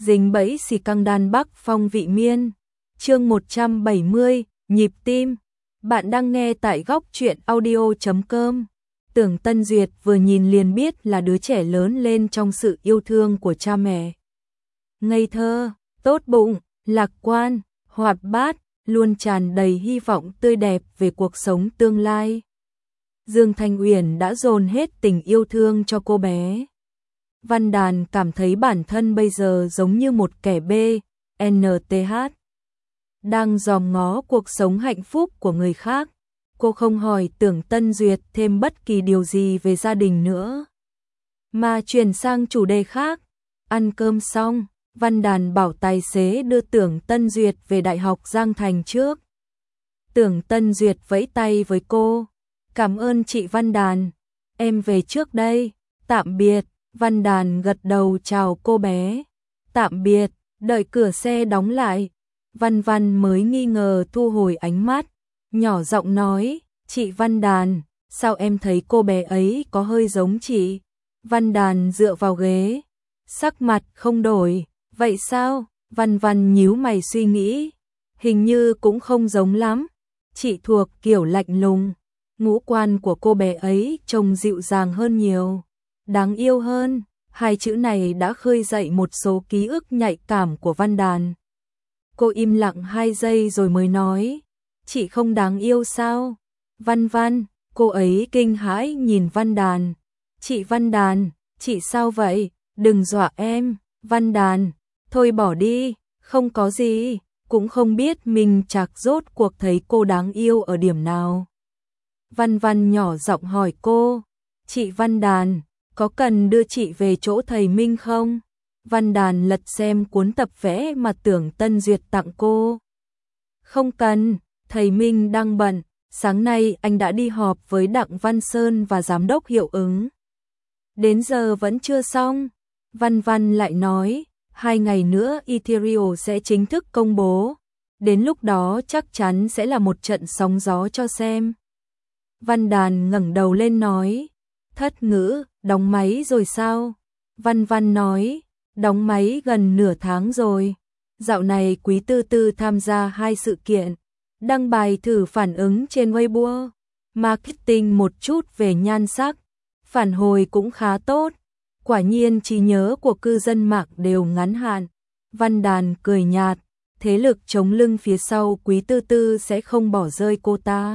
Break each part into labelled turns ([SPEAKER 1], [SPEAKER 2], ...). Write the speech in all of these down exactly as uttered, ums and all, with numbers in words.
[SPEAKER 1] dính bẫy xì căng đan Bắc Phong vị miên. Chương một trăm bảy mươi, nhịp tim. Bạn đang nghe tại góc truyện audio chấm com. Tưởng Tân Duyệt vừa nhìn liền biết là đứa trẻ lớn lên trong sự yêu thương của cha mẹ. Ngây thơ, tốt bụng, lạc quan, hoạt bát, luôn tràn đầy hy vọng tươi đẹp về cuộc sống tương lai. Dương Thanh Uyển đã dồn hết tình yêu thương cho cô bé. Văn Đàn cảm thấy bản thân bây giờ giống như một kẻ bê en tê hát, đang dòm ngó cuộc sống hạnh phúc của người khác. Cô không hỏi Tưởng Tân Duyệt thêm bất kỳ điều gì về gia đình nữa, mà chuyển sang chủ đề khác. Ăn cơm xong, Văn Đàn bảo tài xế đưa Tưởng Tân Duyệt về Đại học Giang Thành trước. Tưởng Tân Duyệt vẫy tay với cô. Cảm ơn chị Văn Đàn, em về trước đây, tạm biệt. Văn Đàn gật đầu chào cô bé. Tạm biệt, đợi cửa xe đóng lại. Văn Văn mới nghi ngờ thu hồi ánh mắt, nhỏ giọng nói, chị Văn Đàn, sao em thấy cô bé ấy có hơi giống chị? Văn Đàn dựa vào ghế, sắc mặt không đổi. Vậy sao? Văn Văn nhíu mày suy nghĩ, hình như cũng không giống lắm. Chị thuộc kiểu lạnh lùng, ngũ quan của cô bé ấy trông dịu dàng hơn nhiều, đáng yêu hơn. Hai chữ này đã khơi dậy một số ký ức nhạy cảm của Văn Đàn. Cô im lặng hai giây rồi mới nói, chị không đáng yêu sao? Văn Văn, cô ấy kinh hãi nhìn Văn Đàn. Chị Văn Đàn, chị sao vậy? Đừng dọa em. Văn Đàn, thôi bỏ đi, không có gì, cũng không biết mình chạc rốt cuộc thấy cô đáng yêu ở điểm nào. Văn Văn nhỏ giọng hỏi cô, chị Văn Đàn, có cần đưa chị về chỗ thầy Minh không? Văn Đàn lật xem cuốn tập vẽ mà Tưởng Tân Duyệt tặng cô. Không cần, thầy Minh đang bận, sáng nay anh đã đi họp với Đặng Văn Sơn và giám đốc hiệu ứng. Đến giờ vẫn chưa xong. Văn Văn lại nói, hai ngày nữa Ethereal sẽ chính thức công bố. Đến lúc đó chắc chắn sẽ là một trận sóng gió cho xem. Văn Đàn ngẩng đầu lên nói, thất ngữ, đóng máy rồi sao? Văn Văn nói, đóng máy gần nửa tháng rồi. Dạo này Quý Tư Tư tham gia hai sự kiện, đăng bài thử phản ứng trên Weibo, marketing một chút về nhan sắc, phản hồi cũng khá tốt. Quả nhiên trí nhớ của cư dân mạng đều ngắn hạn. Văn Đàn cười nhạt, thế lực chống lưng phía sau Quý Tư Tư sẽ không bỏ rơi cô ta.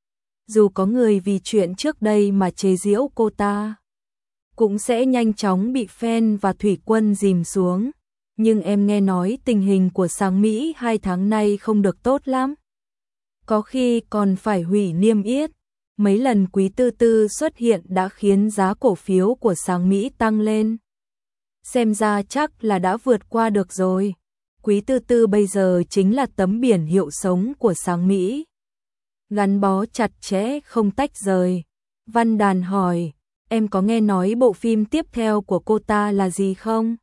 [SPEAKER 1] Dù có người vì chuyện trước đây mà chế giễu cô ta, cũng sẽ nhanh chóng bị fan và thủy quân dìm xuống. Nhưng em nghe nói tình hình của Sáng Mỹ hai tháng nay không được tốt lắm. Có khi còn phải hủy niêm yết. Mấy lần Quý Tư Tư xuất hiện đã khiến giá cổ phiếu của Sáng Mỹ tăng lên. Xem ra chắc là đã vượt qua được rồi. Quý Tư Tư bây giờ chính là tấm biển hiệu sống của Sáng Mỹ, gắn bó chặt chẽ không tách rời. Văn Đàn hỏi, em có nghe nói bộ phim tiếp theo của cô ta là gì không?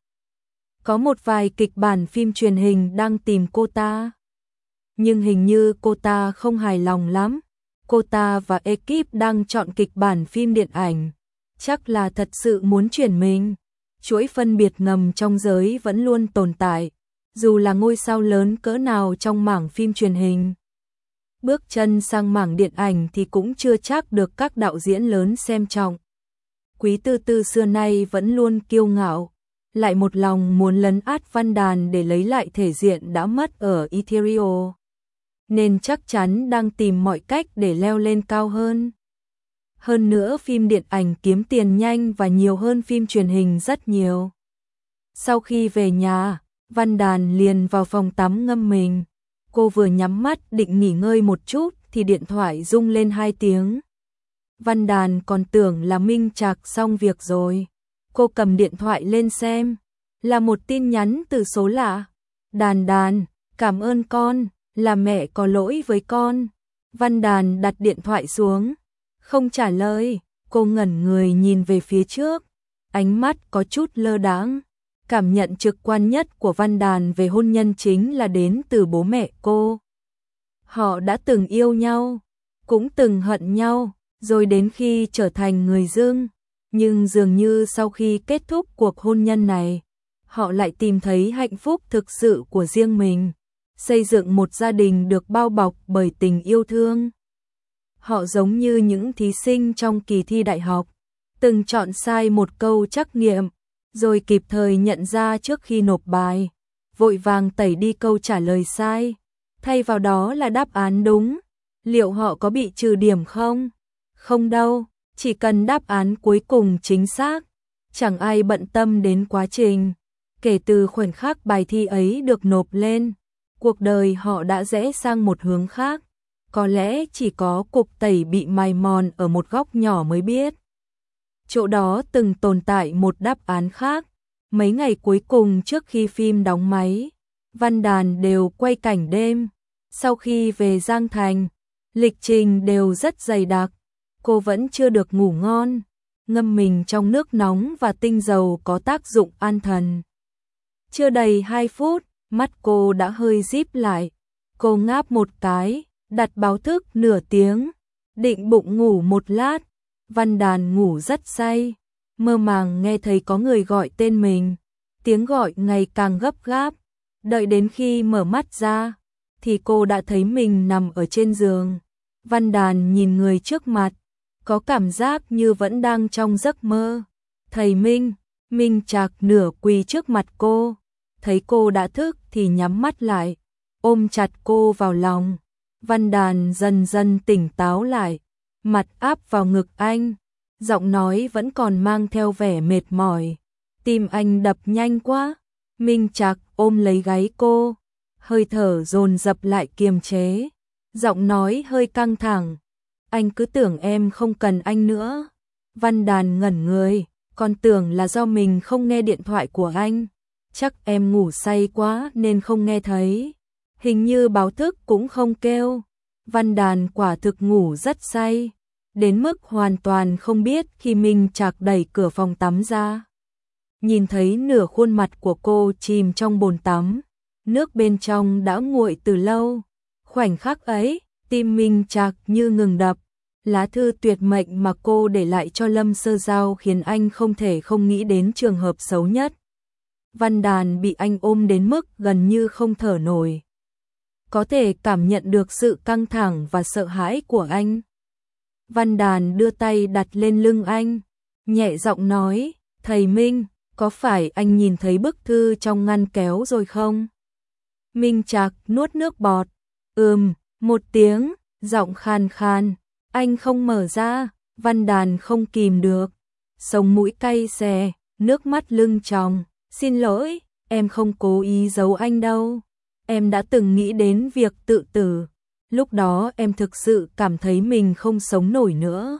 [SPEAKER 1] Có một vài kịch bản phim truyền hình đang tìm cô ta, nhưng hình như cô ta không hài lòng lắm. Cô ta và ekip đang chọn kịch bản phim điện ảnh, chắc là thật sự muốn chuyển mình. Chuỗi phân biệt ngầm trong giới vẫn luôn tồn tại, dù là ngôi sao lớn cỡ nào trong mảng phim truyền hình. Bước chân sang mảng điện ảnh thì cũng chưa chắc được các đạo diễn lớn xem trọng. Quý Tư Tư xưa nay vẫn luôn kiêu ngạo, lại một lòng muốn lấn át Văn Đàn để lấy lại thể diện đã mất ở Ethereal, nên chắc chắn đang tìm mọi cách để leo lên cao hơn. Hơn nữa phim điện ảnh kiếm tiền nhanh và nhiều hơn phim truyền hình rất nhiều. Sau khi về nhà, Văn Đàn liền vào phòng tắm ngâm mình. Cô vừa nhắm mắt định nghỉ ngơi một chút thì điện thoại rung lên hai tiếng. Văn Đàn còn tưởng là Minh Trạc xong việc rồi. Cô cầm điện thoại lên xem, là một tin nhắn từ số lạ. Đàn Đàn, cảm ơn con, là mẹ có lỗi với con. Văn Đàn đặt điện thoại xuống, không trả lời. Cô ngẩn người nhìn về phía trước, ánh mắt có chút lơ đãng. Cảm nhận trực quan nhất của Văn Đàn về hôn nhân chính là đến từ bố mẹ cô. Họ đã từng yêu nhau, cũng từng hận nhau, rồi đến khi trở thành người dưng. Nhưng dường như sau khi kết thúc cuộc hôn nhân này, họ lại tìm thấy hạnh phúc thực sự của riêng mình, xây dựng một gia đình được bao bọc bởi tình yêu thương. Họ giống như những thí sinh trong kỳ thi đại học, từng chọn sai một câu trắc nghiệm, rồi kịp thời nhận ra trước khi nộp bài, vội vàng tẩy đi câu trả lời sai, thay vào đó là đáp án đúng. Liệu họ có bị trừ điểm không? Không đâu, chỉ cần đáp án cuối cùng chính xác, chẳng ai bận tâm đến quá trình. Kể từ khoảnh khắc bài thi ấy được nộp lên, cuộc đời họ đã rẽ sang một hướng khác. Có lẽ chỉ có cục tẩy bị mài mòn ở một góc nhỏ mới biết. Chỗ đó từng tồn tại một đáp án khác. Mấy ngày cuối cùng trước khi phim đóng máy, Văn Đàn đều quay cảnh đêm. Sau khi về Giang Thành, lịch trình đều rất dày đặc. Cô vẫn chưa được ngủ ngon, ngâm mình trong nước nóng và tinh dầu có tác dụng an thần. Chưa đầy hai phút, mắt cô đã hơi díp lại. Cô ngáp một cái, đặt báo thức nửa tiếng, định bụng ngủ một lát. Văn Đàn ngủ rất say, mơ màng nghe thấy có người gọi tên mình. Tiếng gọi ngày càng gấp gáp. Đợi đến khi mở mắt ra, thì cô đã thấy mình nằm ở trên giường. Văn Đàn nhìn người trước mặt, có cảm giác như vẫn đang trong giấc mơ. Thầy Minh, Minh Trạc nửa quỳ trước mặt cô, thấy cô đã thức thì nhắm mắt lại, ôm chặt cô vào lòng. Văn Đàn dần dần tỉnh táo lại, mặt áp vào ngực anh, giọng nói vẫn còn mang theo vẻ mệt mỏi. Tim anh đập nhanh quá. Minh Trạc ôm lấy gáy cô, hơi thở dồn dập lại kiềm chế, giọng nói hơi căng thẳng. Anh cứ tưởng em không cần anh nữa. Văn Đàn ngẩn người, còn tưởng là do mình không nghe điện thoại của anh. Chắc em ngủ say quá nên không nghe thấy. Hình như báo thức cũng không kêu. Văn Đàn quả thực ngủ rất say, đến mức hoàn toàn không biết khi Minh Trạc đẩy cửa phòng tắm ra. Nhìn thấy nửa khuôn mặt của cô chìm trong bồn tắm, nước bên trong đã nguội từ lâu. Khoảnh khắc ấy, tim Minh Trạc như ngừng đập. Lá thư tuyệt mệnh mà cô để lại cho Lâm Sơ Giao khiến anh không thể không nghĩ đến trường hợp xấu nhất. Văn Đàn bị anh ôm đến mức gần như không thở nổi. Có thể cảm nhận được sự căng thẳng và sợ hãi của anh. Văn Đàn đưa tay đặt lên lưng anh, nhẹ giọng nói, thầy Minh, có phải anh nhìn thấy bức thư trong ngăn kéo rồi không? Minh Trạc nuốt nước bọt, ừm, một tiếng, giọng khan khan, anh không mở ra. Văn Đàn không kìm được, sống mũi cay xè, nước mắt lưng tròng, xin lỗi, em không cố ý giấu anh đâu. Em đã từng nghĩ đến việc tự tử, lúc đó em thực sự cảm thấy mình không sống nổi nữa.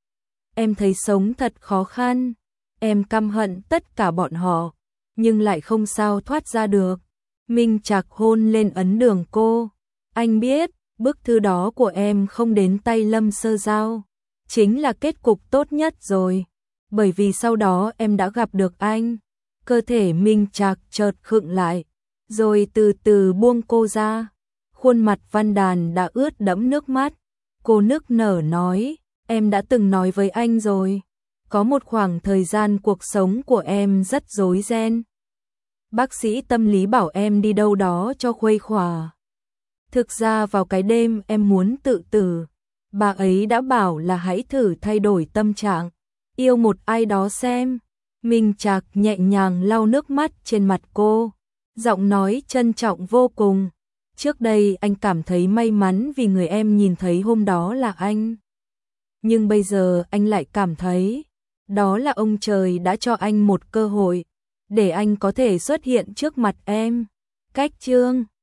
[SPEAKER 1] Em thấy sống thật khó khăn, em căm hận tất cả bọn họ, nhưng lại không sao thoát ra được. Minh Trạc hôn lên ấn đường cô, anh biết, bức thư đó của em không đến tay Lâm Sơ Giao, chính là kết cục tốt nhất rồi, bởi vì sau đó em đã gặp được anh. Cơ thể Minh Trạc chợt khựng lại, rồi từ từ buông cô ra. Khuôn mặt Văn Đàn đã ướt đẫm nước mắt. Cô nức nở nói, em đã từng nói với anh rồi, có một khoảng thời gian cuộc sống của em rất rối ren. Bác sĩ tâm lý bảo em đi đâu đó cho khuây khỏa. Thực ra vào cái đêm em muốn tự tử, bà ấy đã bảo là hãy thử thay đổi tâm trạng, yêu một ai đó xem. Minh Trạc nhẹ nhàng lau nước mắt trên mặt cô, giọng nói trân trọng vô cùng. Trước đây anh cảm thấy may mắn vì người em nhìn thấy hôm đó là anh. Nhưng bây giờ anh lại cảm thấy, đó là ông trời đã cho anh một cơ hội, để anh có thể xuất hiện trước mặt em. Cách chương